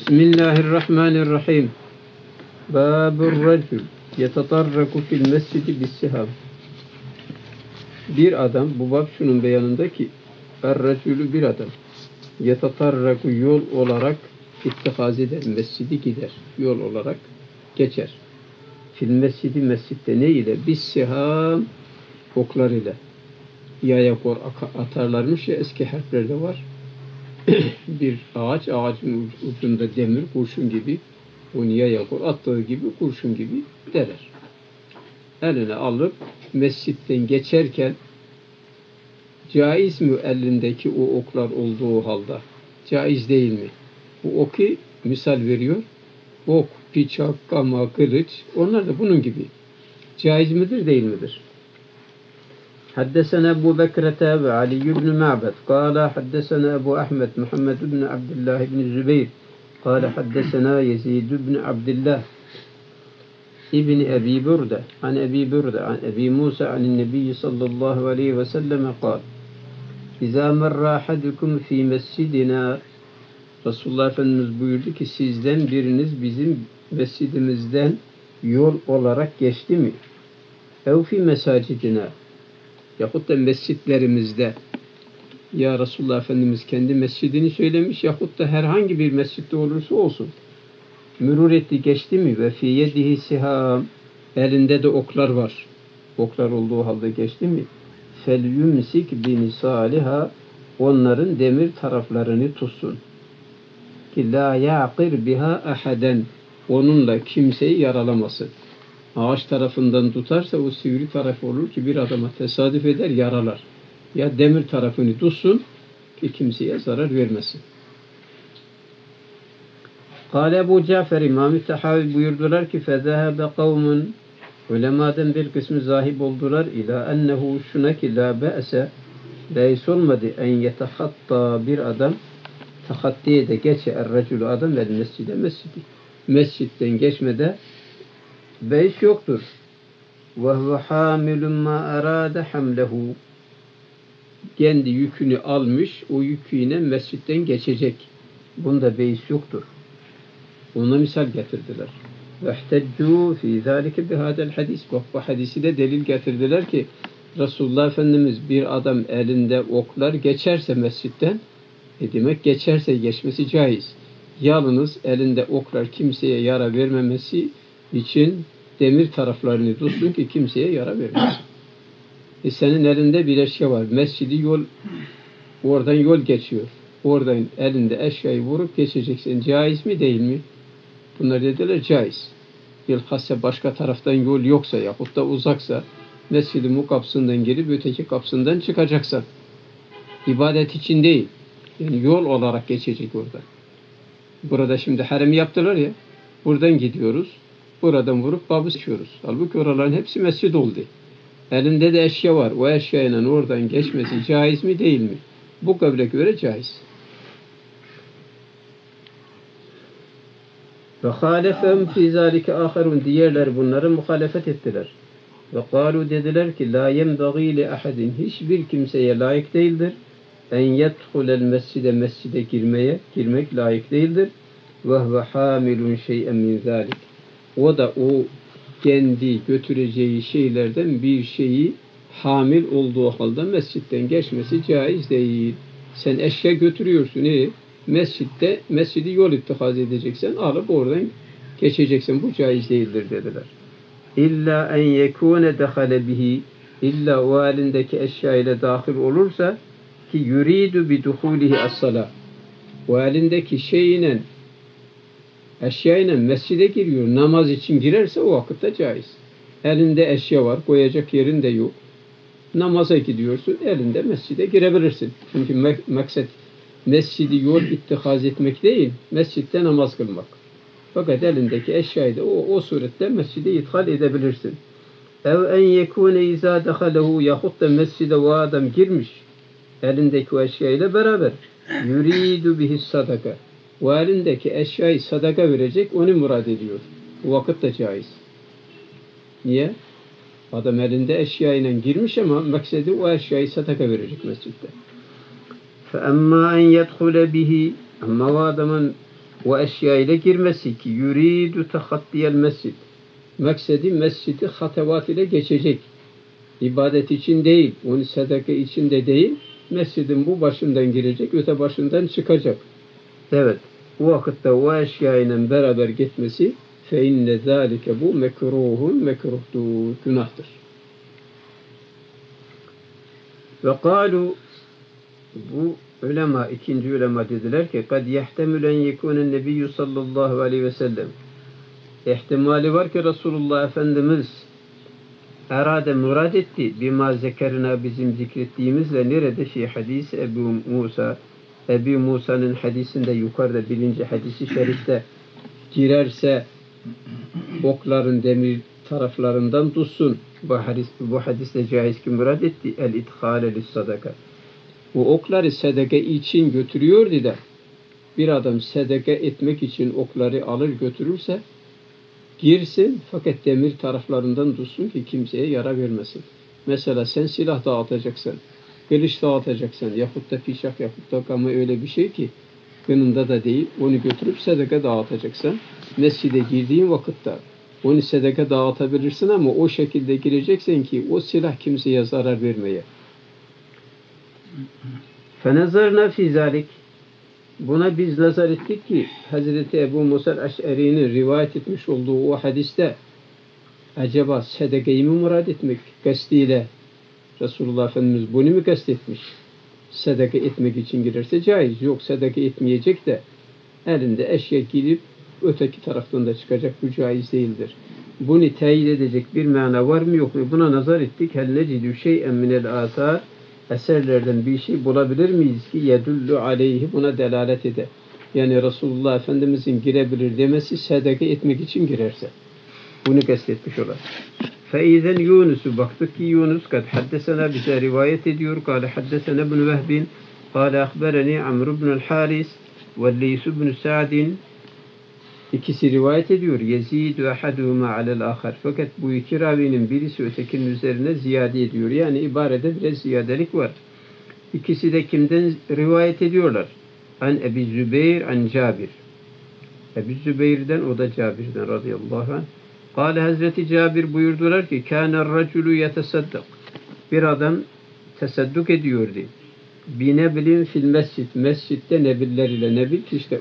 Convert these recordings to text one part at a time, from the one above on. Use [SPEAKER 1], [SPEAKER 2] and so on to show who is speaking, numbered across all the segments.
[SPEAKER 1] Bismillahirrahmanirrahim. Babur recul yetetarraku fil mescidi bissiham. Bir adam, bu bab şunun beyanında ki er-recülü bir adam yetetarraku yol olarak ittihaz eder, mescidi gider, yol olarak geçer. Fil mescidi, mescitte ne ile? Bissiham, oklar ile. Yaya kor atarlarmış ya, eski harflerde var. Bir ağacın ucunda demir, kurşun gibi, onu yaya kor attığı gibi, kurşun gibi derer. Eline alıp mescitten geçerken caiz mi elindeki o oklar olduğu halde? Caiz değil mi? Bu oku misal veriyor. Ok, bıçak, kama, kılıç, onlar da bunun gibi. Caiz midir, değil midir? حدثنا أبو بكرة وعلي بن معبد قال حدثنا أبو أحمد محمد بن عبد الله بن الزبير قال حدثنا يزيد بن عبد الله ابن أبي بردة عن أبي بردة عن أبي موسى عن النبي صلى الله عليه وسلم قال إذا مر أحدكم في مسجدنا Resulullah Efendimiz buyurdu ki sizden biriniz bizim mescidimizden yol olarak geçti mi? Ev fi mesacidina, yahut da mescitlerimizde. Ya Resulullah Efendimiz kendi mescidini söylemiş, yahut da herhangi bir mescitte olursa olsun. Mürur etti, geçti mi? Ve fi yedihi siham, elinde de oklar var. Oklar olduğu halde geçti mi? Fel yumsik binisaliha, onların demir taraflarını tutsun. Ki la yaqir biha ahaden, onunla kimseyi yaralamasın. Ağaç tarafından tutarsa o sivri tarafı olur ki bir adama tesadüf eder, yaralar. Ya demir tarafını tutsun ki kimseye zarar vermesin. Kâle Ebu Cafer İmam-ı Tahavi buyurdular ki فَذَهَبَ قَوْمٌ, ulemadan bir kısmı zahib oldular ila ennehu, şuna ki la be'se, beis olmadı en yetehatta, bir adam tahattiye de geçe er-recülü, adam vel mescide, mescitten geçmede beis yoktur. Ve huve hamilun ma arada hamlehu, kendi yükünü almış, o yüküyle mescitten geçecek. Bunda beis yoktur. Ona misal getirdiler. Vehteccu fi zalike bihadel hadis. Bak, bu hadisi de delil getirdiler ki Resulullah Efendimiz bir adam elinde oklar geçerse mescitten, demek geçerse geçmesi caiz. Yalnız elinde oklar kimseye yara vermemesi için demir taraflarını tutsun ki kimseye yara vermesin. Senin elinde bir eşya var. Mescidi yol, oradan yol geçiyor. Oradan elinde eşyayı vurup geçeceksin. Caiz mi, değil mi? Bunlar dediler caiz. Bilhassa başka taraftan yol yoksa yahut da uzaksa, mescid-i bu kapısından girip öteki kapısından çıkacaksan, ibadet için değil, yani yol olarak geçecek orada. Burada şimdi harem yaptılar ya, buradan gidiyoruz, buradan vurup babı sıçıyoruz. Halbuki oraların hepsi mescid oldu. Elinde de eşya var. O eşyayla oradan geçmesi caiz mi, değil mi? Bu kavle göre caiz. Ve halefem fi zalike aharun, diğerler bunları muhalefet ettiler. Ve kalu, dediler ki la yenbagî li ahadin, hiçbir kimseye layık değildir. En yedhulel mescide, mescide girmek layık değildir. Ve huve hamilun şey'en min zalik. O da o kendi götüreceği şeylerden bir şeyi hamil olduğu halde mescitten geçmesi caiz değil. Sen eşya götürüyorsun, mescidi yol ittihaz edeceksen alıp oradan geçeceksin. Bu caiz değildir dediler. İlla en yekûne dehale bihi, illa o elindeki eşya ile dahil olursa ki yuridu bi duhulihi as-salah. O elindeki şeyle, eşyayla mescide giriyor, namaz için girerse o vakitte caiz. Elinde eşya var, koyacak yerin de yok. Namaza gidiyorsun, elinde mescide girebilirsin. Çünkü maksat mescidi yol ittihaz etmek değil, mescitte namaz kılmak. Fakat elindeki eşyayı da o surette mescide ithal edebilirsin. Ev en yekûne izâ dehalehu, yahut da mescide o adam girmiş, elindeki o eşyayla beraber yuridu bihi sadaka, o elindeki eşyayı sadaka verecek, onu murad ediyor. Bu vakit de caiz. Niye? Adam elinde eşyayla girmiş ama maksedi o eşyayı sadaka verecek mescitte. فَاَمَّا اَنْ يَدْخُلَ بِهِ, ama o adamın o eşya ile girmesi ki yuridu tahattiyel mescid. Maksedi mescidi hatavat ile geçecek. İbadet için değil, onu sadaka için de değil, mescidin bu başından girecek, öte başından çıkacak. Evet, o vakitte o eşya ile beraber gitmesi fe inne zâlike bu mekruhtur, günahtır. Ve kâlu bu ulema, ikinci ulema dediler ki kad yehtemülen yekûnen nebiyyü sallallahu aleyhi ve sellem ihtimali var ki Resulullah Efendimiz erade murad etti bima zekerina bizim zikrettiğimizle nerede fi hadisi Ebu Musa'nın hadisinde yukarıda birinci hadisi şerifte girerse okların demir taraflarından tutsun. Bu hadiste caiz ki murad etti el-idhâle lis-sadaka. Bu okları sadaka için götürüyordu da bir adam sadaka etmek için okları alır götürürse girsin fakat demir taraflarından tutsun ki kimseye yara vermesin. Mesela sen silah dağıtacaksın, kılıç dağıtacaksın yahut da pişak yahut da ama öyle bir şey ki kınında da değil onu götürüp sadaka dağıtacaksın. Mescide girdiğin vakitte onu sadaka dağıtabilirsin ama o şekilde gireceksin ki o silah kimseye zarar vermeye. فَنَزَرْنَا فِي ذَٰلِكِ Buna biz nazar ettik ki Hazreti Ebu Musa Eş'eri'nin rivayet etmiş olduğu o hadiste acaba sadakayı mı murad etmek kastıyla Resulullah Efendimiz bunu mu kastetmiş? Sadaka etmek için girerse caiz. Yok sadaka etmeyecek de elinde eşya girip öteki taraftan da çıkacak, bu caiz değildir. Bunu teyit edecek bir mana var mı yok mu? Buna nazar ettik. Hel necidü şey'en minel asar eserlerden bir şey bulabilir miyiz ki yedullu aleyhi buna delalet eder. Yani Resulullah Efendimizin girebilir demesi sadaka etmek için girerse. Bunu kastetmiş olar. Feizen Yunus'u baktık ki Yunus kad haddesena bize rivayet ediyor. Kale haddesena ibn Vehbin. Kale ahbereni Amr ibn Haris ve Leys ibn Sa'din. İkisi rivayet ediyor. Yezidu ahaduhuma alel ahar. Fakat bu iki ravinin birisi ötekinin üzerine ziyade ediyor. Yani ibarede biraz ziyadelik var. İkisi de kimden rivayet ediyorlar? An Ebi Zübeyir, an Cabir. Ebi Zübeyir'den, o da Cabir'den radıyallahu anh. Kâle Hazreti Cabir buyurdular ki kâner raculu yetesaddak. Bir adam tesadduk ediyordu. Binebilin fil mescid. Mescitte nebiller ile nebil işte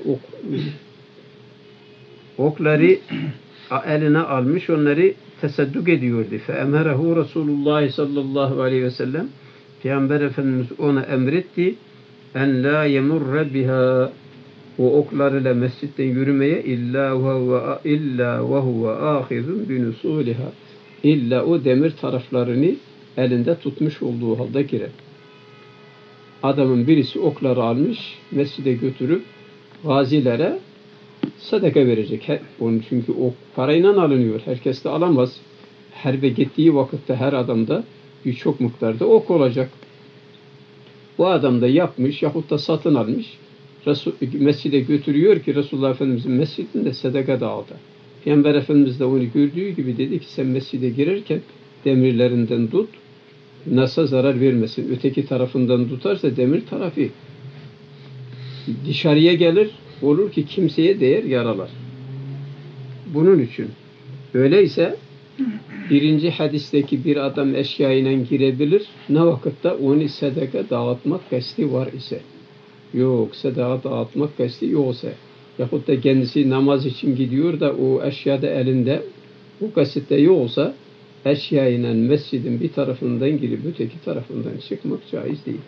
[SPEAKER 1] okları eline almış, onları tesadduk ediyordu. Feemerehu Resulullah sallallahu aleyhi ve sellem Peygamber Efendimiz ona emretti en la yemurre biha o oklarıyla mescitten yürümeye illa ve huve ahizun binusuliha illa o demir taraflarını elinde tutmuş olduğu halde girer. Adamın birisi okları almış, mescide götürüp gazilere sadaka verecek. Onun çünkü o parayla alınıyor. Herkes de alamaz. Harbe gittiği vakitte her adamda birçok miktarda ok olacak. Bu adam da yapmış yahut da satın almış. Mescide götürüyor ki Resulullah Efendimiz'in mescidinde sadaka dağıtır. Peygamber Efendimiz de onu gördüğü gibi dedi ki sen mescide girerken demirlerinden tut, nasıl zarar vermesin. Öteki tarafından tutarsa demir tarafı dışarıya gelir, olur ki kimseye değer yaralar. Bunun için. Öyleyse birinci hadisteki bir adam eşyayla girebilir. Ne vakitte onu sadaka dağıtmak kasti var ise. Yok, sadaka dağıtmak kasti yoksa. Yahut da kendisi namaz için gidiyor da o eşyada elinde bu kasitte yoksa eşyayla mescidin bir tarafından girip öteki tarafından çıkmak caiz değil.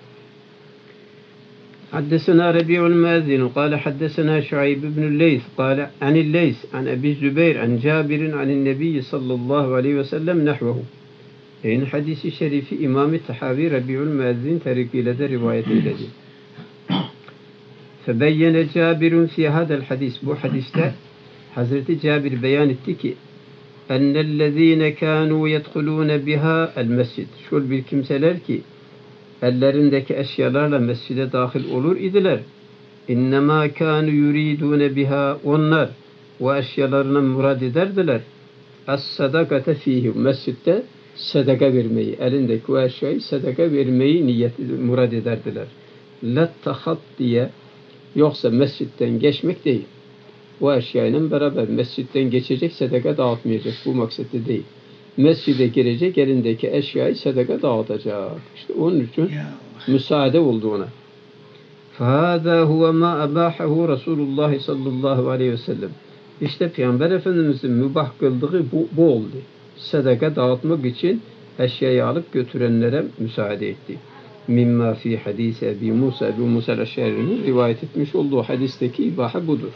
[SPEAKER 1] حدثنا ربيع المؤذن قال حدثنا شعيب بن الليث قال عن الليث عن أبي الزبير عن جابر عن النبي صلى الله عليه وسلم نحوه. En hadisi şerifi İmam-ı Tahavi Rabi'ül Müezzin tarikiyle de rivayet edildi. Febeyyene Cabirun fi hadal hadis. Bu hadiste Hazreti Cabir beyan etti ki ennellezine kânû yedhulûne biha el mescid. Şöyle bir kimseler ki ellerindeki eşyalarla mescide dahil olur idiler. İnnemâ kânû yuridûne biha. Onlar o eşyalarına murad ederdiler. Es-sadakate fîhî. Mescitte sadaka vermeyi, elindeki o eşyayı sadaka vermeyi murad ederdiler. Lettahat diye yoksa mescitten geçmek değil. o eşyayla beraber mescitten geçecek, sadaka dağıtmayacak. Bu maksatı değil. Mescide girecek, elindeki eşyayı sadaka dağıtacak. İşte onun için müsaade oldu ona. فَهَذَا هُوَ مَا أَبَاحَهُ Resulullah sallallahu aleyhi ve sellem. İşte Peygamber Efendimiz'in mübah kıldığı bu oldu. Sadaka dağıtmak için eşyayı alıp götürenlere müsaade etti. Mimma fi hadis Ebu Musa el-Eş'ari'nin rivayet etmiş olduğu hadisteki ibaha budur.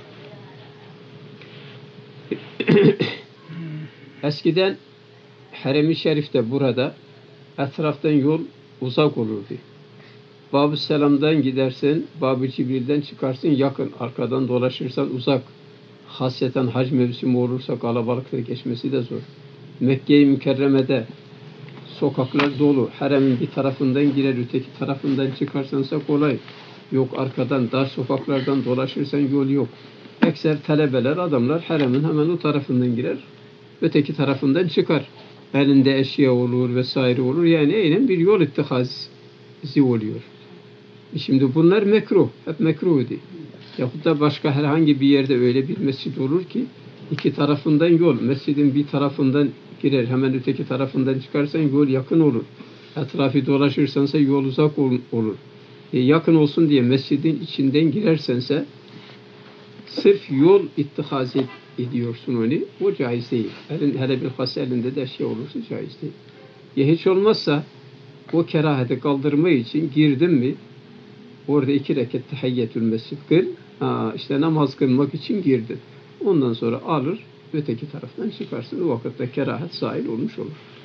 [SPEAKER 1] Eskiden Harem-i Şerif'te burada etraftan yol uzak olurdu. Bab-ı Selam'dan gidersen, Bab-ı Cibril'den çıkarsın yakın, arkadan dolaşırsan uzak. Hasreten hac mevsimi olursa kalabalıkta geçmesi de zor. Mekke-i Mükerreme'de sokaklar dolu. Haremin bir tarafından girer, öteki tarafından çıkarsansa kolay. Yok arkadan, dar sokaklardan dolaşırsan yol yok. Ekser talebeler, adamlar haremin hemen o tarafından girer, öteki tarafından çıkar. Elinde eşya olur vesaire olur. Yani eylem bir yol ittihazi oluyor. Şimdi bunlar mekruh. Hep mekruhdi. Yahut da başka herhangi bir yerde öyle bir mescid olur ki iki tarafından yol. Mescidin bir tarafından girer, hemen öteki tarafından çıkarsan yol yakın olur. Etrafı dolaşırsansa yol uzak olur. Yakın olsun diye mescidin içinden girersense sırf yol ittihaz ediyorsun onu. O caiz değil. Hele bilhassa elinde de şey olursa caiz değil. Ya hiç olmazsa o keraheti kaldırma için girdin mi orada 2 rekat tahiyyetül mescid kıl. İşte namaz kılmak için girdin. Ondan sonra alır öteki taraftan çıkarsın. O vakitte kerahet sahil olmuş olur.